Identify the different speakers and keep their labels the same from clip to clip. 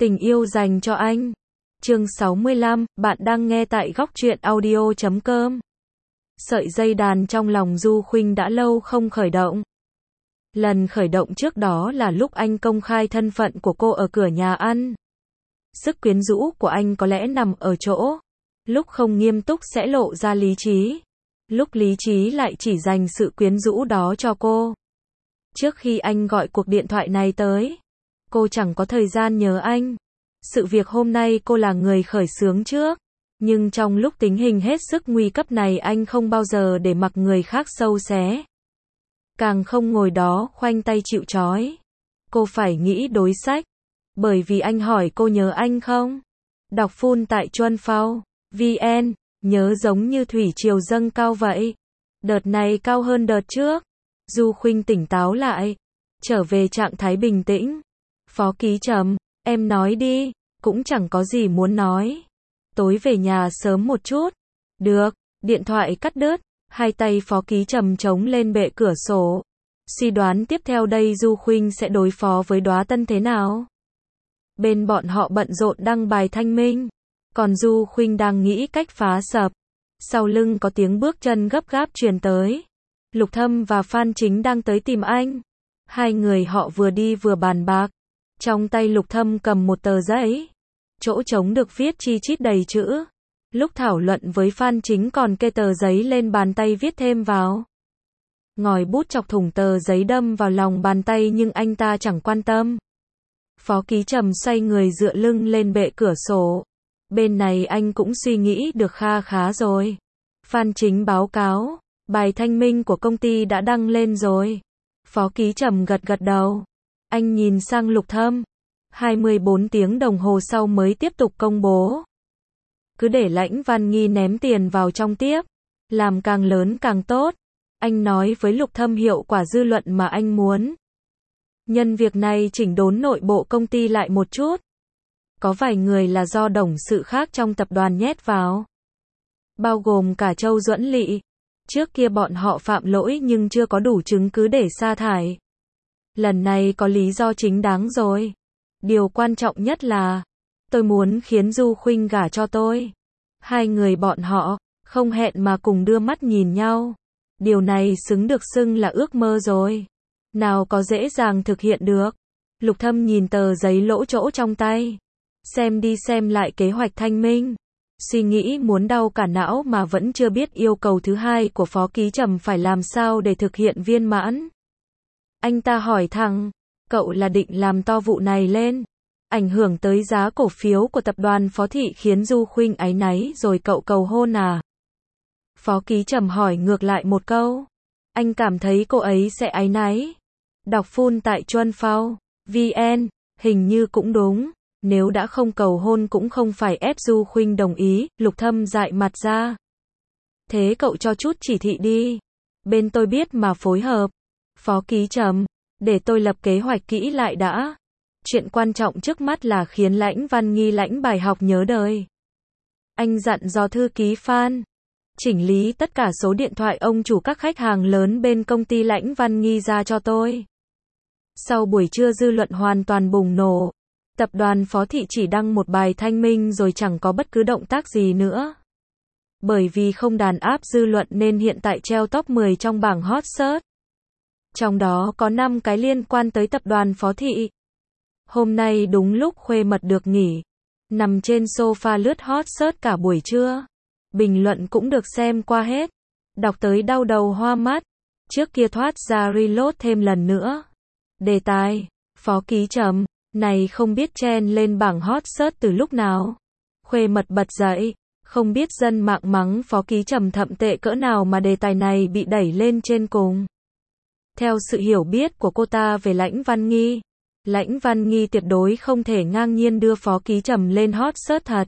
Speaker 1: Tình yêu dành cho anh. Chương 65, bạn đang nghe tại góc truyện audio.com. Sợi dây đàn trong lòng Du Khuynh đã lâu không khởi động. Lần khởi động trước đó là lúc anh công khai thân phận của cô ở cửa nhà ăn. Sức quyến rũ của anh có lẽ nằm ở chỗ, lúc không nghiêm túc sẽ lộ ra lý trí, lúc lý trí lại chỉ dành sự quyến rũ đó cho cô. Trước khi anh gọi cuộc điện thoại này tới, cô chẳng có thời gian nhớ anh. Sự việc hôm nay cô là người khởi xướng trước, nhưng trong lúc tình hình hết sức nguy cấp này anh không bao giờ để mặc người khác sâu xé. Càng không ngồi đó khoanh tay chịu trói. Cô phải nghĩ đối sách. Bởi vì anh hỏi cô nhớ anh không? Đọc full tại Chuân Phao VN, nhớ giống như thủy triều dâng cao vậy. Đợt này cao hơn đợt trước. Du Khuynh tỉnh táo lại, trở về trạng thái bình tĩnh. Phó ký Trầm, em nói đi, cũng chẳng có gì muốn nói. Tối về nhà sớm một chút. Được, điện thoại cắt đứt, hai tay Phó ký Trầm chống lên bệ cửa sổ. Suy đoán tiếp theo đây Du Khuynh sẽ đối phó với Đóa Tân thế nào? Bên bọn họ bận rộn đăng bài thanh minh, còn Du Khuynh đang nghĩ cách phá sập. Sau lưng có tiếng bước chân gấp gáp truyền tới. Lục Thâm và Phan Chính đang tới tìm anh. Hai người họ vừa đi vừa bàn bạc. Trong tay Lục Thâm cầm một tờ giấy. Chỗ trống được viết chi chít đầy chữ. Lúc thảo luận với Phan Chính còn kê tờ giấy lên bàn tay viết thêm vào. Ngòi bút chọc thủng tờ giấy đâm vào lòng bàn tay nhưng anh ta chẳng quan tâm. Phó ký Trầm xoay người dựa lưng lên bệ cửa sổ. Bên này anh cũng suy nghĩ được kha khá rồi. Phan Chính báo cáo, bài thanh minh của công ty đã đăng lên rồi. Phó ký Trầm gật gật đầu. Anh nhìn sang Lục Thâm. 24 tiếng đồng hồ sau mới tiếp tục công bố. Cứ để Lãnh Văn Nghi ném tiền vào trong tiếp. Làm càng lớn càng tốt. Anh nói với Lục Thâm hiệu quả dư luận mà anh muốn. Nhân việc này chỉnh đốn nội bộ công ty lại một chút. Có vài người là do đồng sự khác trong tập đoàn nhét vào. Bao gồm cả Châu Duẫn Lị. Trước kia bọn họ phạm lỗi nhưng chưa có đủ chứng cứ để sa thải. Lần này có lý do chính đáng rồi. Điều quan trọng nhất là, tôi muốn khiến Du Khuynh gả cho tôi. Hai người bọn họ, không hẹn mà cùng đưa mắt nhìn nhau. Điều này xứng được xưng là ước mơ rồi. Nào có dễ dàng thực hiện được. Lục Thâm nhìn tờ giấy lỗ chỗ trong tay. Xem đi xem lại kế hoạch thanh minh. Suy nghĩ muốn đau cả não mà vẫn chưa biết yêu cầu thứ hai của Phó ký Trầm phải làm sao để thực hiện viên mãn. Anh ta hỏi thẳng, cậu là định làm to vụ này lên, ảnh hưởng tới giá cổ phiếu của tập đoàn Phó Thị khiến Du Khuynh áy náy rồi cậu cầu hôn à? Phó ký Trầm hỏi ngược lại một câu. Anh cảm thấy cô ấy sẽ áy náy. Đọc full tại Chuân Phao VN, hình như cũng đúng. Nếu đã không cầu hôn cũng không phải ép Du Khuynh đồng ý. Lục Thâm dại mặt ra. Thế cậu cho chút chỉ thị đi. Bên tôi biết mà phối hợp. Phó ký Trầm, để tôi lập kế hoạch kỹ lại đã. Chuyện quan trọng trước mắt là khiến Lãnh Văn Nghi lãnh bài học nhớ đời. Anh dặn dò thư ký Phan. Chỉnh lý tất cả số điện thoại ông chủ các khách hàng lớn bên công ty Lãnh Văn Nghi ra cho tôi. Sau buổi trưa dư luận hoàn toàn bùng nổ. Tập đoàn Phó Thị chỉ đăng một bài thanh minh rồi chẳng có bất cứ động tác gì nữa. Bởi vì không đàn áp dư luận nên hiện tại treo top 10 trong bảng hot search. Trong đó có 5 cái liên quan tới tập đoàn Phó Thị. Hôm nay đúng lúc Khuê Mật được nghỉ. Nằm trên sofa lướt hot search cả buổi trưa. Bình luận cũng được xem qua hết. Đọc tới đau đầu hoa mắt. Trước kia thoát ra reload thêm lần nữa. Đề tài, Phó ký Trầm, này không biết chen lên bảng hot search từ lúc nào. Khuê Mật bật dậy, không biết dân mạng mắng Phó ký Trầm thậm tệ cỡ nào mà đề tài này bị đẩy lên trên cùng. Theo sự hiểu biết của cô ta về Lãnh Văn Nghi, Lãnh Văn Nghi tuyệt đối không thể ngang nhiên đưa Phó ký Trầm lên hot search thật.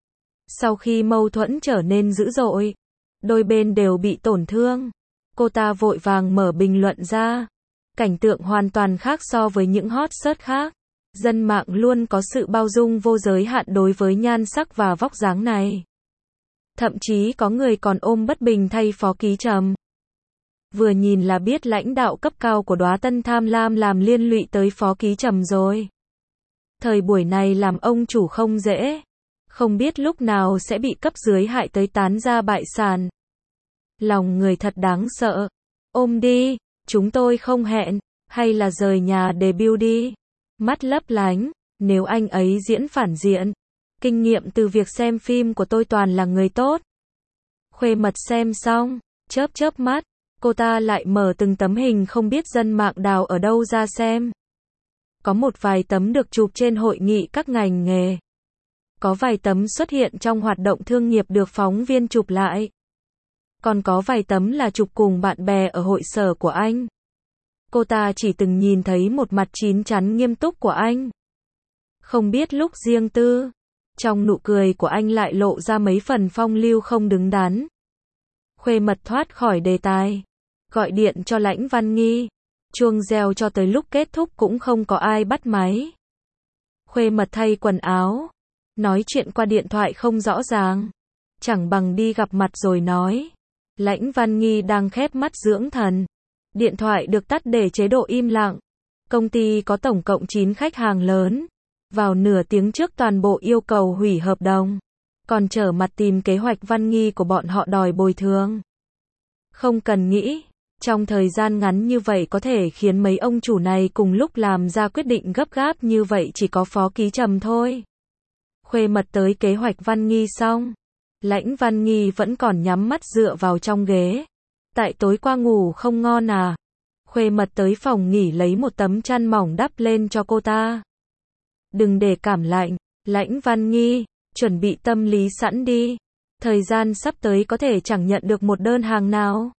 Speaker 1: Sau khi mâu thuẫn trở nên dữ dội, đôi bên đều bị tổn thương, cô ta vội vàng mở bình luận ra. Cảnh tượng hoàn toàn khác so với những hot search khác. Dân mạng luôn có sự bao dung vô giới hạn đối với nhan sắc và vóc dáng này. Thậm chí có người còn ôm bất bình thay Phó ký Trầm. Vừa nhìn là biết lãnh đạo cấp cao của Đóa Tân tham lam làm liên lụy tới Phó ký Trầm rồi. Thời buổi này làm ông chủ không dễ. Không biết lúc nào sẽ bị cấp dưới hại tới tán ra bại sản. Lòng người thật đáng sợ. Ôm đi, chúng tôi không hẹn, hay là rời nhà debut đi. Mắt lấp lánh, nếu anh ấy diễn phản diện. Kinh nghiệm từ việc xem phim của tôi toàn là người tốt. Khuê Mật xem xong, chớp chớp mắt, cô ta lại mở từng tấm hình không biết dân mạng đào ở đâu ra xem. Có một vài tấm được chụp trên hội nghị các ngành nghề. Có vài tấm xuất hiện trong hoạt động thương nghiệp được phóng viên chụp lại. Còn có vài tấm là chụp cùng bạn bè ở hội sở của anh. Cô ta chỉ từng nhìn thấy một mặt chín chắn nghiêm túc của anh. Không biết lúc riêng tư, trong nụ cười của anh lại lộ ra mấy phần phong lưu không đứng đắn. Khuê Mật thoát khỏi đề tài, gọi điện cho Lãnh Văn Nghi. Chuông reo cho tới lúc kết thúc cũng không có ai bắt máy. Khuê Mật thay quần áo, nói chuyện qua điện thoại không rõ ràng, chẳng bằng đi gặp mặt rồi nói. Lãnh Văn Nghi đang khép mắt dưỡng thần. Điện thoại được tắt để chế độ im lặng. Công ty có tổng cộng 9 khách hàng lớn. Vào nửa tiếng trước toàn bộ yêu cầu hủy hợp đồng. Còn trở mặt tìm kế hoạch Văn Nghi của bọn họ đòi bồi thường. Không cần nghĩ, trong thời gian ngắn như vậy có thể khiến mấy ông chủ này cùng lúc làm ra quyết định gấp gáp như vậy chỉ có Phó Ký Trầm thôi. Khuê Mật tới kế hoạch Văn Nghi xong. Lãnh Văn Nghi vẫn còn nhắm mắt dựa vào trong ghế. Tại tối qua ngủ không ngon à? Khuê Mật tới phòng nghỉ lấy một tấm chăn mỏng đắp lên cho cô ta. Đừng để cảm lạnh, Lãnh Văn Nghi, chuẩn bị tâm lý sẵn đi. Thời gian sắp tới có thể chẳng nhận được một đơn hàng nào.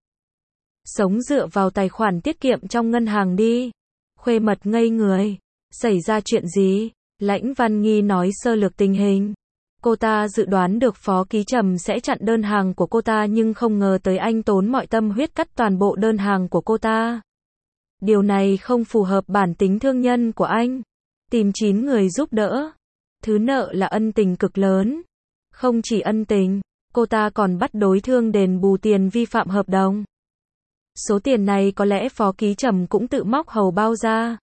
Speaker 1: Sống dựa vào tài khoản tiết kiệm trong ngân hàng đi. Khuê Mật ngây người. Xảy ra chuyện gì? Lãnh Văn Nghi nói sơ lược tình hình. Cô ta dự đoán được Phó Ký Trầm sẽ chặn đơn hàng của cô ta nhưng không ngờ tới anh tốn mọi tâm huyết cắt toàn bộ đơn hàng của cô ta. Điều này không phù hợp bản tính thương nhân của anh. Tìm 9 người giúp đỡ. Thứ nợ là ân tình cực lớn. Không chỉ ân tình, cô ta còn bắt đối thương đền bù tiền vi phạm hợp đồng. Số tiền này có lẽ Phó Ký Trầm cũng tự móc hầu bao ra.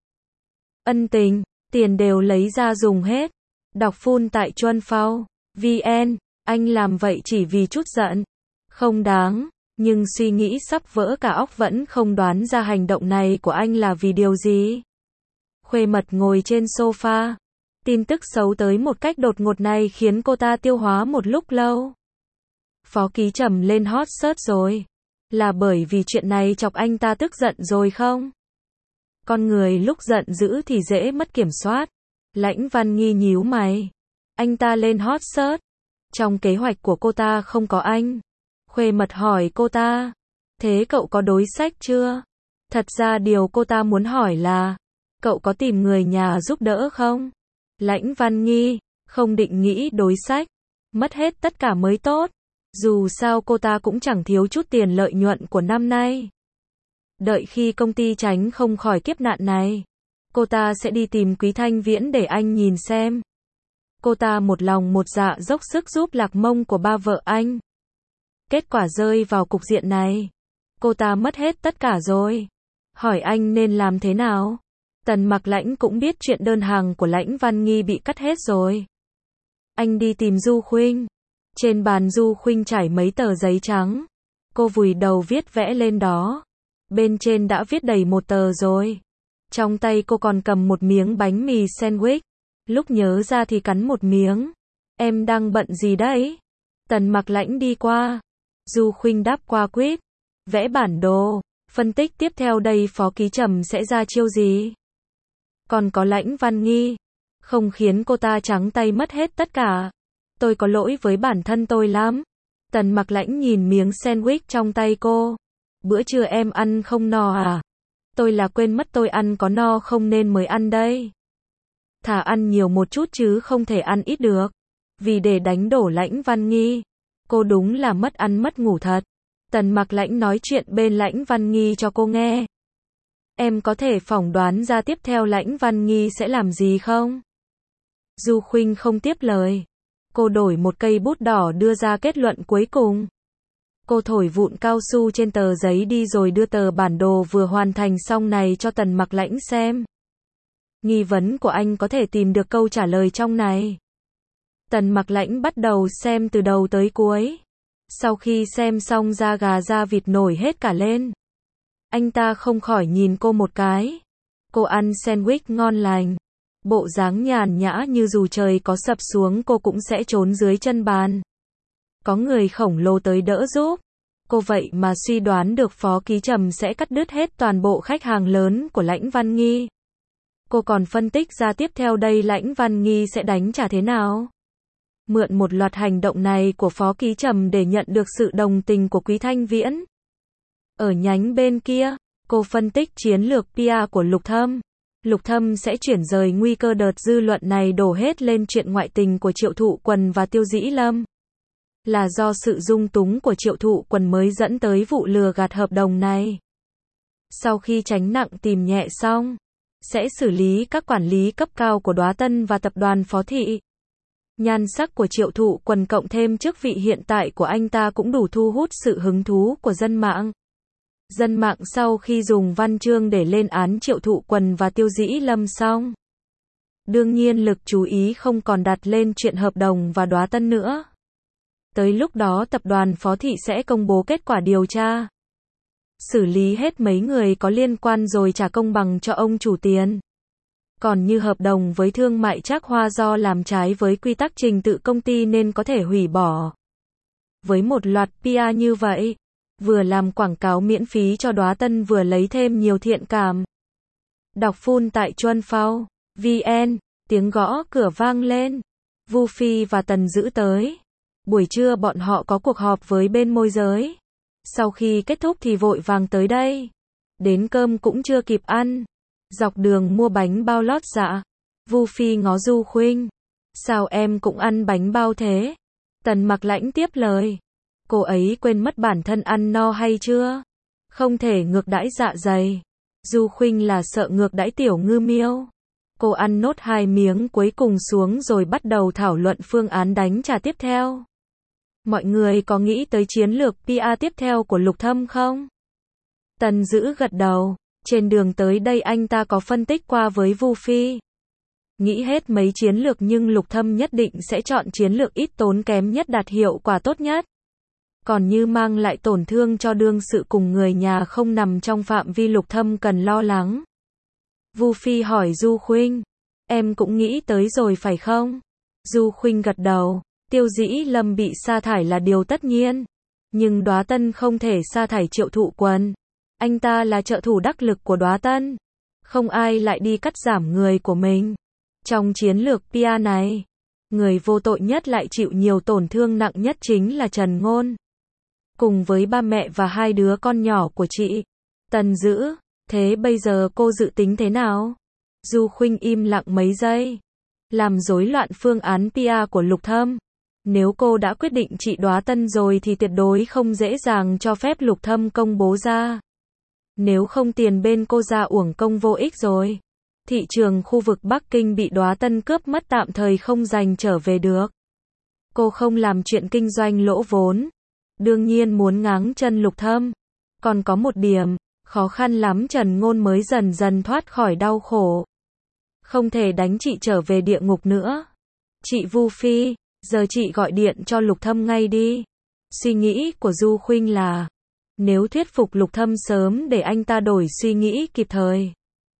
Speaker 1: Ân tình, tiền đều lấy ra dùng hết. Đọc full tại Chuanphao.vn, anh làm vậy chỉ vì chút giận. Không đáng, nhưng suy nghĩ sắp vỡ cả óc vẫn không đoán ra hành động này của anh là vì điều gì. Khuê Mật ngồi trên sofa. Tin tức xấu tới một cách đột ngột này khiến cô ta tiêu hóa một lúc lâu. Phó Ký Trầm lên hot search rồi. Là bởi vì chuyện này chọc anh ta tức giận rồi không? Con người lúc giận dữ thì dễ mất kiểm soát. Lãnh Văn Nghi nhíu mày. Anh ta lên hot search. Trong kế hoạch của cô ta không có anh. Khuê Mật hỏi cô ta. Thế cậu có đối sách chưa? Thật ra điều cô ta muốn hỏi là, cậu có tìm người nhà giúp đỡ không? Lãnh Văn Nghi, không định nghĩ đối sách. Mất hết tất cả mới tốt. Dù sao cô ta cũng chẳng thiếu chút tiền lợi nhuận của năm nay. Đợi khi công ty tránh không khỏi kiếp nạn này, cô ta sẽ đi tìm Quý Thanh Viễn để anh nhìn xem. Cô ta một lòng một dạ dốc sức giúp Lạc Mông của ba vợ anh. Kết quả rơi vào cục diện này. Cô ta mất hết tất cả rồi. Hỏi anh nên làm thế nào? Tần Mặc Lãnh cũng biết chuyện đơn hàng của Lãnh Văn Nghi bị cắt hết rồi. Anh đi tìm Du Khuynh. Trên bàn Du Khuynh trải mấy tờ giấy trắng. Cô vùi đầu viết vẽ lên đó. Bên trên đã viết đầy một tờ rồi. Trong tay cô còn cầm một miếng bánh mì sandwich. Lúc nhớ ra thì cắn một miếng. Em đang bận gì đấy? Tần Mặc Lãnh đi qua. Du Khuynh đáp qua quýt. Vẽ bản đồ. Phân tích tiếp theo đây Phó Ký Trầm sẽ ra chiêu gì? Còn có Lãnh Văn Nghi. Không khiến cô ta trắng tay mất hết tất cả. Tôi có lỗi với bản thân tôi lắm. Tần Mặc Lãnh nhìn miếng sandwich trong tay cô. Bữa trưa em ăn không no à? Tôi là quên mất tôi ăn có no không nên mới ăn đây. Thà ăn nhiều một chút chứ không thể ăn ít được. Vì để đánh đổ Lãnh Văn Nghi, cô đúng là mất ăn mất ngủ thật. Tần Mặc Lãnh nói chuyện bên Lãnh Văn Nghi cho cô nghe. Em có thể phỏng đoán ra tiếp theo Lãnh Văn Nghi sẽ làm gì không? Du Khuynh không tiếp lời. Cô đổi một cây bút đỏ đưa ra kết luận cuối cùng. Cô thổi vụn cao su trên tờ giấy đi rồi đưa tờ bản đồ vừa hoàn thành xong này cho Tần Mặc Lãnh xem. Nghi vấn của anh có thể tìm được câu trả lời trong này. Tần Mặc Lãnh bắt đầu xem từ đầu tới cuối. Sau khi xem xong da gà da vịt nổi hết cả lên. Anh ta không khỏi nhìn cô một cái. Cô ăn sandwich ngon lành. Bộ dáng nhàn nhã như dù trời có sập xuống cô cũng sẽ trốn dưới chân bàn. Có người khổng lồ tới đỡ giúp. Cô vậy mà suy đoán được Phó Ký Trầm sẽ cắt đứt hết toàn bộ khách hàng lớn của Lãnh Văn Nghi. Cô còn phân tích ra tiếp theo đây Lãnh Văn Nghi sẽ đánh trả thế nào. Mượn một loạt hành động này của Phó Ký Trầm để nhận được sự đồng tình của Quý Thanh Viễn. Ở nhánh bên kia, cô phân tích chiến lược PR của Lục Thâm. Lục Thâm sẽ chuyển rời nguy cơ đợt dư luận này đổ hết lên chuyện ngoại tình của Triệu Thụ Quần và Tiêu Dĩ Lâm. Là do sự dung túng của Triệu Thụ Quần mới dẫn tới vụ lừa gạt hợp đồng này. Sau khi tránh nặng tìm nhẹ xong, sẽ xử lý các quản lý cấp cao của Đóa Tân và tập đoàn Phó Thị. Nhan sắc của Triệu Thụ Quần cộng thêm chức vị hiện tại của anh ta cũng đủ thu hút sự hứng thú của dân mạng. Dân mạng sau khi dùng văn chương để lên án Triệu Thụ Quần và Tiêu Dĩ Lâm xong, đương nhiên lực chú ý không còn đặt lên chuyện hợp đồng và Đóa Tân nữa. Tới lúc đó tập đoàn Phó Thị sẽ công bố kết quả điều tra. Xử lý hết mấy người có liên quan rồi trả công bằng cho ông chủ tiền. Còn như hợp đồng với thương mại Trác Hoa do làm trái với quy tắc trình tự công ty nên có thể hủy bỏ. Với một loạt PR như vậy, vừa làm quảng cáo miễn phí cho Đóa Tân vừa lấy thêm nhiều thiện cảm. Đọc full tại Chuân Phao, VN, tiếng gõ cửa vang lên. Vu Phi và Tần Dữ tới. Buổi trưa bọn họ có cuộc họp với bên môi giới. Sau khi kết thúc thì vội vàng tới đây. Đến cơm cũng chưa kịp ăn. Dọc đường mua bánh bao lót dạ. Vu Phi ngó Du Khuynh. Sao em cũng ăn bánh bao thế? Tần Mặc Lãnh tiếp lời. Cô ấy quên mất bản thân ăn no hay chưa? Không thể ngược đãi dạ dày. Du Khuynh là sợ ngược đãi Tiểu Ngư Miêu. Cô ăn nốt 2 miếng cuối cùng xuống rồi bắt đầu thảo luận phương án đánh trả tiếp theo. Mọi người có nghĩ tới chiến lược PR tiếp theo của Lục Thâm không? Tần Dữ gật đầu. Trên đường tới đây anh ta có phân tích qua với Vu Phi. Nghĩ hết mấy chiến lược nhưng Lục Thâm nhất định sẽ chọn chiến lược ít tốn kém nhất đạt hiệu quả tốt nhất. Còn như mang lại tổn thương cho đương sự cùng người nhà không nằm trong phạm vi Lục Thâm cần lo lắng. Vu Phi hỏi Du Khuynh. Em cũng nghĩ tới rồi phải không? Du Khuynh gật đầu. Tiêu Dĩ Lâm bị sa thải là điều tất nhiên. Nhưng Đóa Tân không thể sa thải Triệu Thụ Quần. Anh ta là trợ thủ đắc lực của Đóa Tân. Không ai lại đi cắt giảm người của mình. Trong chiến lược PR này, người vô tội nhất lại chịu nhiều tổn thương nặng nhất chính là Trần Ngôn. Cùng với ba mẹ và 2 đứa con nhỏ của chị. Tần Dữ, thế bây giờ cô dự tính thế nào? Du Khuynh im lặng mấy giây. Làm rối loạn phương án PR của Lục Thâm. Nếu cô đã quyết định trị Đóa Tân rồi thì tuyệt đối không dễ dàng cho phép Lục Thâm công bố ra. Nếu không tiền bên cô ra uổng công vô ích rồi. Thị trường khu vực Bắc Kinh bị Đóa Tân cướp mất tạm thời không giành trở về được. Cô không làm chuyện kinh doanh lỗ vốn. Đương nhiên muốn ngáng chân Lục Thâm. Còn có một điểm, khó khăn lắm Trần Ngôn mới dần dần thoát khỏi đau khổ. Không thể đánh chị trở về địa ngục nữa. Chị Vu Phi, giờ chị gọi điện cho Lục Thâm ngay đi. Suy nghĩ của Du Khuynh là, nếu thuyết phục Lục Thâm sớm để anh ta đổi suy nghĩ kịp thời,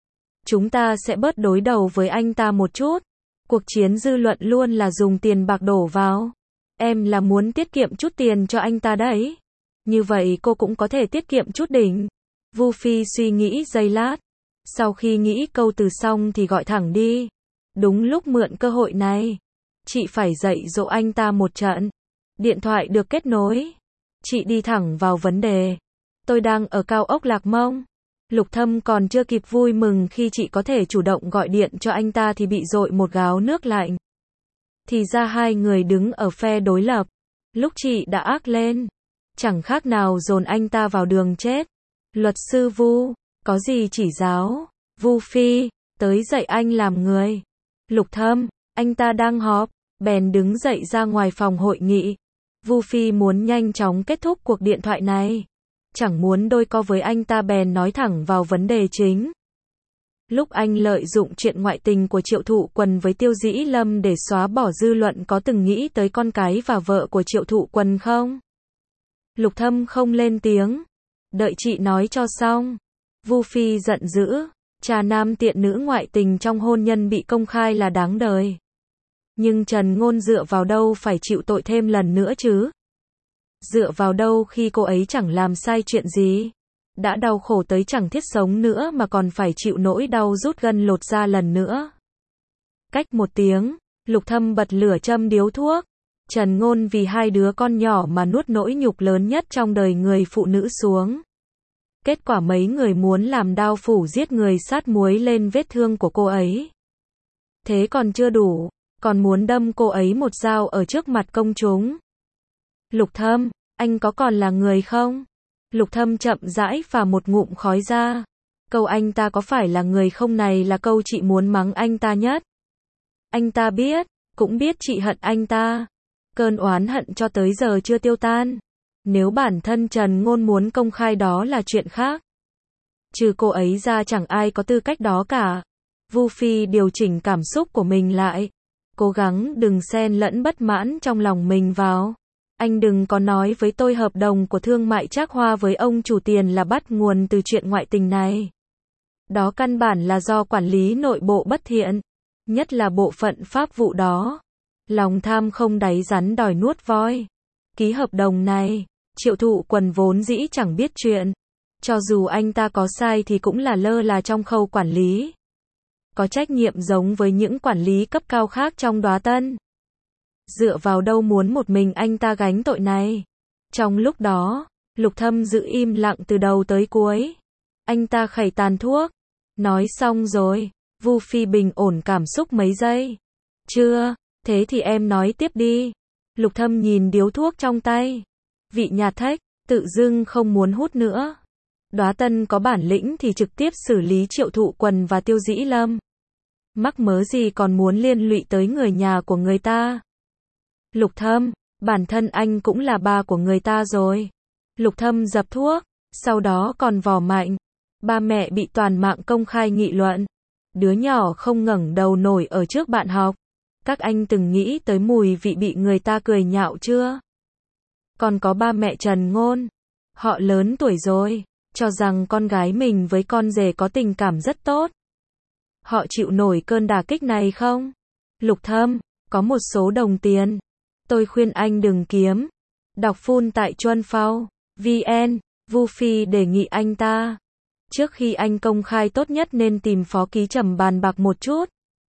Speaker 1: chúng ta sẽ bớt đối đầu với anh ta một chút. Cuộc chiến dư luận luôn là dùng tiền bạc đổ vào. Em là muốn tiết kiệm chút tiền cho anh ta đấy. Như vậy cô cũng có thể tiết kiệm chút đỉnh. Vu Phi suy nghĩ giây lát. Sau khi nghĩ câu từ xong thì gọi thẳng đi. Đúng lúc mượn cơ hội này, chị phải dạy dỗ anh ta một trận. Điện thoại được kết nối. Chị đi thẳng vào vấn đề. Tôi đang ở cao ốc Lạc Mông. Lục Thâm còn chưa kịp vui mừng khi chị có thể chủ động gọi điện cho anh ta thì bị dội một gáo nước lạnh. Thì ra 2 người đứng ở phe đối lập. Lúc chị đã ác lên, chẳng khác nào dồn anh ta vào đường chết. Luật sư Vu, có gì chỉ giáo? Vu Phi, tới dạy anh làm người. Lục Thâm, anh ta đang họp, bèn đứng dậy ra ngoài phòng hội nghị. Vu Phi muốn nhanh chóng kết thúc cuộc điện thoại này. Chẳng muốn đôi co với anh ta bèn nói thẳng vào vấn đề chính. Lúc anh lợi dụng chuyện ngoại tình của Triệu Thụ Quần với Tiêu Dĩ Lâm để xóa bỏ dư luận có từng nghĩ tới con cái và vợ của Triệu Thụ Quần không? Lục Thâm không lên tiếng. Đợi chị nói cho xong. Vu Phi giận dữ. Trà nam tiện nữ ngoại tình trong hôn nhân bị công khai là đáng đời. Nhưng Trần Ngôn dựa vào đâu phải chịu tội thêm lần nữa chứ? Dựa vào đâu khi cô ấy chẳng làm sai chuyện gì? Đã đau khổ tới chẳng thiết sống nữa mà còn phải chịu nỗi đau rút gân lột da lần nữa. Cách một tiếng, Lục Thâm bật lửa châm điếu thuốc. Trần Ngôn vì hai đứa con nhỏ mà nuốt nỗi nhục lớn nhất trong đời người phụ nữ xuống. Kết quả mấy người muốn làm đao phủ giết người sát muối lên vết thương của cô ấy. Thế còn chưa đủ, còn muốn đâm cô ấy một dao ở trước mặt công chúng. Lục Thâm, anh có còn là người không? Lục Thâm chậm rãi phả một ngụm khói ra. Câu anh ta có phải là người không này là câu chị muốn mắng anh ta nhất. Anh ta biết, cũng biết chị hận anh ta. Cơn oán hận cho tới giờ chưa tiêu tan. Nếu bản thân Trần Ngôn muốn công khai đó là chuyện khác. Trừ cô ấy ra chẳng ai có tư cách đó cả. Vu Phi điều chỉnh cảm xúc của mình lại. Cố gắng đừng xen lẫn bất mãn trong lòng mình vào. Anh đừng có nói với tôi hợp đồng của thương mại Trác Hoa với ông chủ tiền là bắt nguồn từ chuyện ngoại tình này. Đó căn bản là do quản lý nội bộ bất thiện. Nhất là bộ phận pháp vụ đó. Lòng tham không đáy rắn đòi nuốt voi. Ký hợp đồng này, Triệu Thụ Quần vốn dĩ chẳng biết chuyện. Cho dù anh ta có sai thì cũng là lơ là trong khâu quản lý. Có trách nhiệm giống với những quản lý cấp cao khác trong Đóa Tân. Dựa vào đâu muốn một mình anh ta gánh tội này. Trong lúc đó, Lục Thâm giữ im lặng từ đầu tới cuối. Anh ta khẩy tàn thuốc. Nói xong rồi, Vu Phi bình ổn cảm xúc mấy giây. Chưa, thế thì em nói tiếp đi. Lục Thâm nhìn điếu thuốc trong tay. Vị nhạt thách, tự dưng không muốn hút nữa. Đóa Tân có bản lĩnh thì trực tiếp xử lý Triệu Thụ Quần và Tiêu Dĩ Lâm. Mắc mớ gì còn muốn liên lụy tới người nhà của người ta. Lục Thâm, bản thân anh cũng là ba của người ta rồi. Lục Thâm dập thuốc, sau đó còn vò mạnh. Ba mẹ bị toàn mạng công khai nghị luận. Đứa nhỏ không ngẩng đầu nổi ở trước bạn học. Các anh từng nghĩ tới mùi vị bị người ta cười nhạo chưa? Còn có ba mẹ Trần Ngôn. Họ lớn tuổi rồi, cho rằng con gái mình với con rể có tình cảm rất tốt. Họ chịu nổi cơn đả kích này không? Lục Thâm, có một số đồng tiền. Tôi khuyên anh đừng kiếm. Đọc full tại Chuanphao.vn, Vu Phi đề nghị anh ta. Trước khi anh công khai tốt nhất nên tìm Phó Ký Trầm bàn bạc một chút.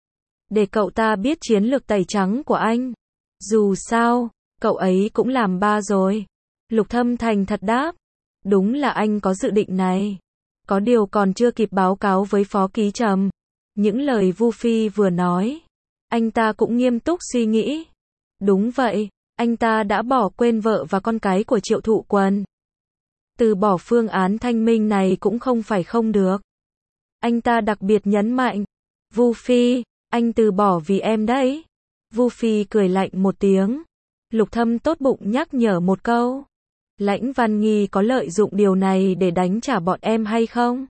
Speaker 1: Để cậu ta biết chiến lược tẩy trắng của anh. Dù sao, cậu ấy cũng làm ba rồi. Lục Thâm thành thật đáp. Đúng là anh có dự định này. Có điều còn chưa kịp báo cáo với Phó Ký Trầm. Những lời Vu Phi vừa nói, anh ta cũng nghiêm túc suy nghĩ. Đúng vậy, anh ta đã bỏ quên vợ và con cái của Triệu Thụ Quần. Từ bỏ phương án thanh minh này cũng không phải không được. Anh ta đặc biệt nhấn mạnh. Vu Phi, anh từ bỏ vì em đấy. Vu Phi cười lạnh một tiếng. Lục Thâm tốt bụng nhắc nhở một câu. Lãnh Văn Nghi có lợi dụng điều này để đánh trả bọn em hay không?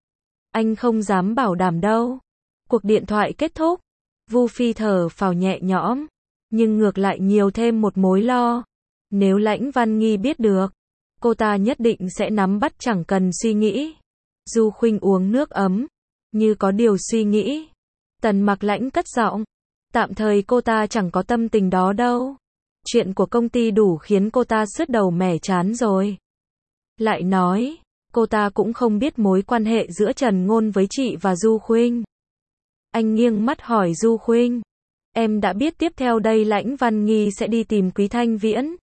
Speaker 1: Anh không dám bảo đảm đâu. Cuộc điện thoại kết thúc. Vu Phi thở phào nhẹ nhõm. Nhưng ngược lại nhiều thêm một mối lo. Nếu Lãnh Văn Nghi biết được, cô ta nhất định sẽ nắm bắt chẳng cần suy nghĩ. Du Khuynh uống nước ấm. Như có điều suy nghĩ. Tần Mặc Lãnh cất giọng. Tạm thời cô ta chẳng có tâm tình đó đâu. Chuyện của công ty đủ khiến cô ta sứt đầu mẻ chán rồi. Lại nói, cô ta cũng không biết mối quan hệ giữa Trần Ngôn với chị và Du Khuynh. Anh nghiêng mắt hỏi Du Khuynh. Em đã biết tiếp theo đây Lãnh Văn Nghi sẽ đi tìm Quý Thanh Viễn.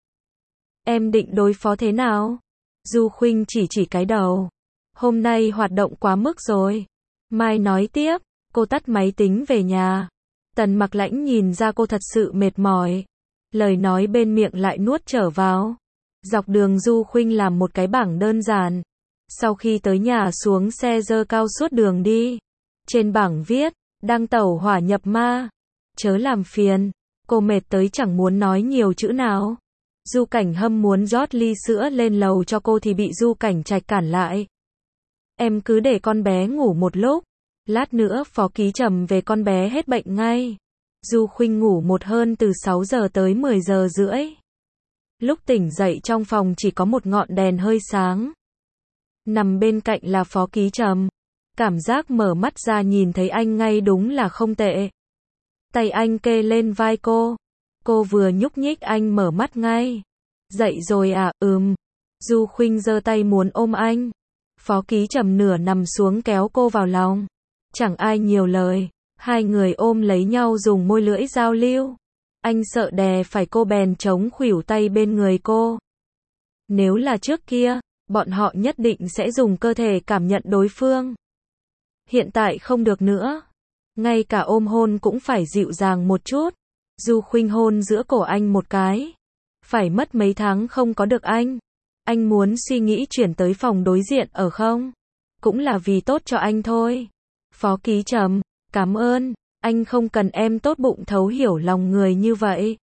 Speaker 1: Em định đối phó thế nào? Du Khuynh chỉ cái đầu. Hôm nay hoạt động quá mức rồi. Mai nói tiếp. Cô tắt máy tính về nhà. Tần Mặc Lãnh nhìn ra cô thật sự mệt mỏi. Lời nói bên miệng lại nuốt trở vào. Dọc đường Du Khuynh làm một cái bảng đơn giản. Sau khi tới nhà xuống xe dơ cao suốt đường đi. Trên bảng viết, đang tẩu hỏa nhập ma. Chớ làm phiền. Cô mệt tới chẳng muốn nói nhiều chữ nào. Du Cảnh Hâm muốn rót ly sữa lên lầu cho cô thì bị Du Cảnh Trạch cản lại. Em cứ để con bé ngủ một lúc. Lát nữa Phó Ký Trầm về con bé hết bệnh ngay. Du Khuynh ngủ một hơn từ 6 giờ tới 10 giờ rưỡi. Lúc tỉnh dậy trong phòng chỉ có một ngọn đèn hơi sáng. Nằm bên cạnh là Phó Ký Trầm. Cảm giác mở mắt ra nhìn thấy anh ngay đúng là không tệ. Tay anh kê lên vai cô. Cô vừa nhúc nhích anh mở mắt ngay. Dậy rồi à, Du Khuynh giơ tay muốn ôm anh. Phó Ký Trầm nửa nằm xuống kéo cô vào lòng. Chẳng ai nhiều lời. Hai người ôm lấy nhau dùng môi lưỡi giao lưu. Anh sợ đè phải cô bèn chống khuỷu tay bên người cô. Nếu là trước kia, bọn họ nhất định sẽ dùng cơ thể cảm nhận đối phương. Hiện tại không được nữa. Ngay cả ôm hôn cũng phải dịu dàng một chút. Du Khuynh hôn giữa cổ anh một cái. Phải mất mấy tháng không có được anh. Anh muốn suy nghĩ chuyển tới phòng đối diện ở không? Cũng là vì tốt cho anh thôi. Phó Ký Trầm, cảm ơn. Anh không cần em tốt bụng thấu hiểu lòng người như vậy.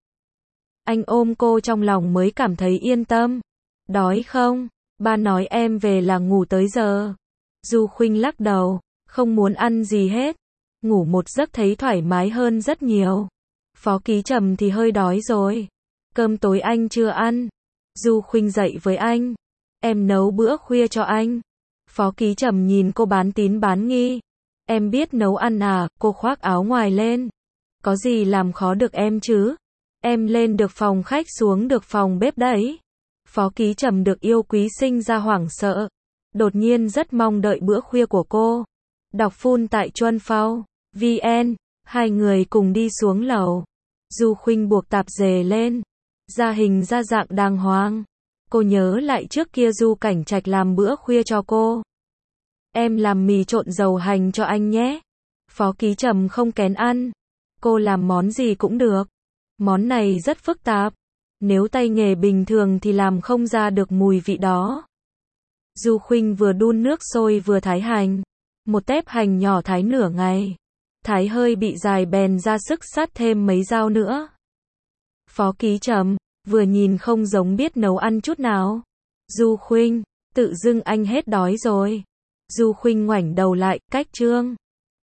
Speaker 1: Anh ôm cô trong lòng mới cảm thấy yên tâm. Đói không? Ba nói em về là ngủ tới giờ. Du Khuynh lắc đầu, không muốn ăn gì hết. Ngủ một giấc thấy thoải mái hơn rất nhiều. Phó Ký Trầm thì hơi đói rồi. Cơm tối anh chưa ăn. Du Khuynh dậy với anh. Em nấu bữa khuya cho anh. Phó Ký Trầm nhìn cô bán tín bán nghi. Em biết nấu ăn à, cô khoác áo ngoài lên. Có gì làm khó được em chứ? Em lên được phòng khách xuống được phòng bếp đấy. Phó Ký Trầm được yêu quý sinh ra hoảng sợ. Đột nhiên rất mong đợi bữa khuya của cô. Đọc full tại Chuân Phao VN. Hai người cùng đi xuống lầu. Du Khuynh buộc tạp dề lên. Ra hình ra dạng đàng hoàng. Cô nhớ lại trước kia Du Cảnh Trạch làm bữa khuya cho cô. Em làm mì trộn dầu hành cho anh nhé. Phó Ký Trầm không kén ăn. Cô làm món gì cũng được. Món này rất phức tạp. Nếu tay nghề bình thường thì làm không ra được mùi vị đó. Du Khuynh vừa đun nước sôi vừa thái hành. Một tép hành nhỏ thái nửa ngày. Thái hơi bị dài bèn ra sức sát thêm mấy dao nữa. Phó Ký Trầm, vừa nhìn không giống biết nấu ăn chút nào. Du Khuynh, tự dưng anh hết đói rồi. Du Khuynh ngoảnh đầu lại, cách trương.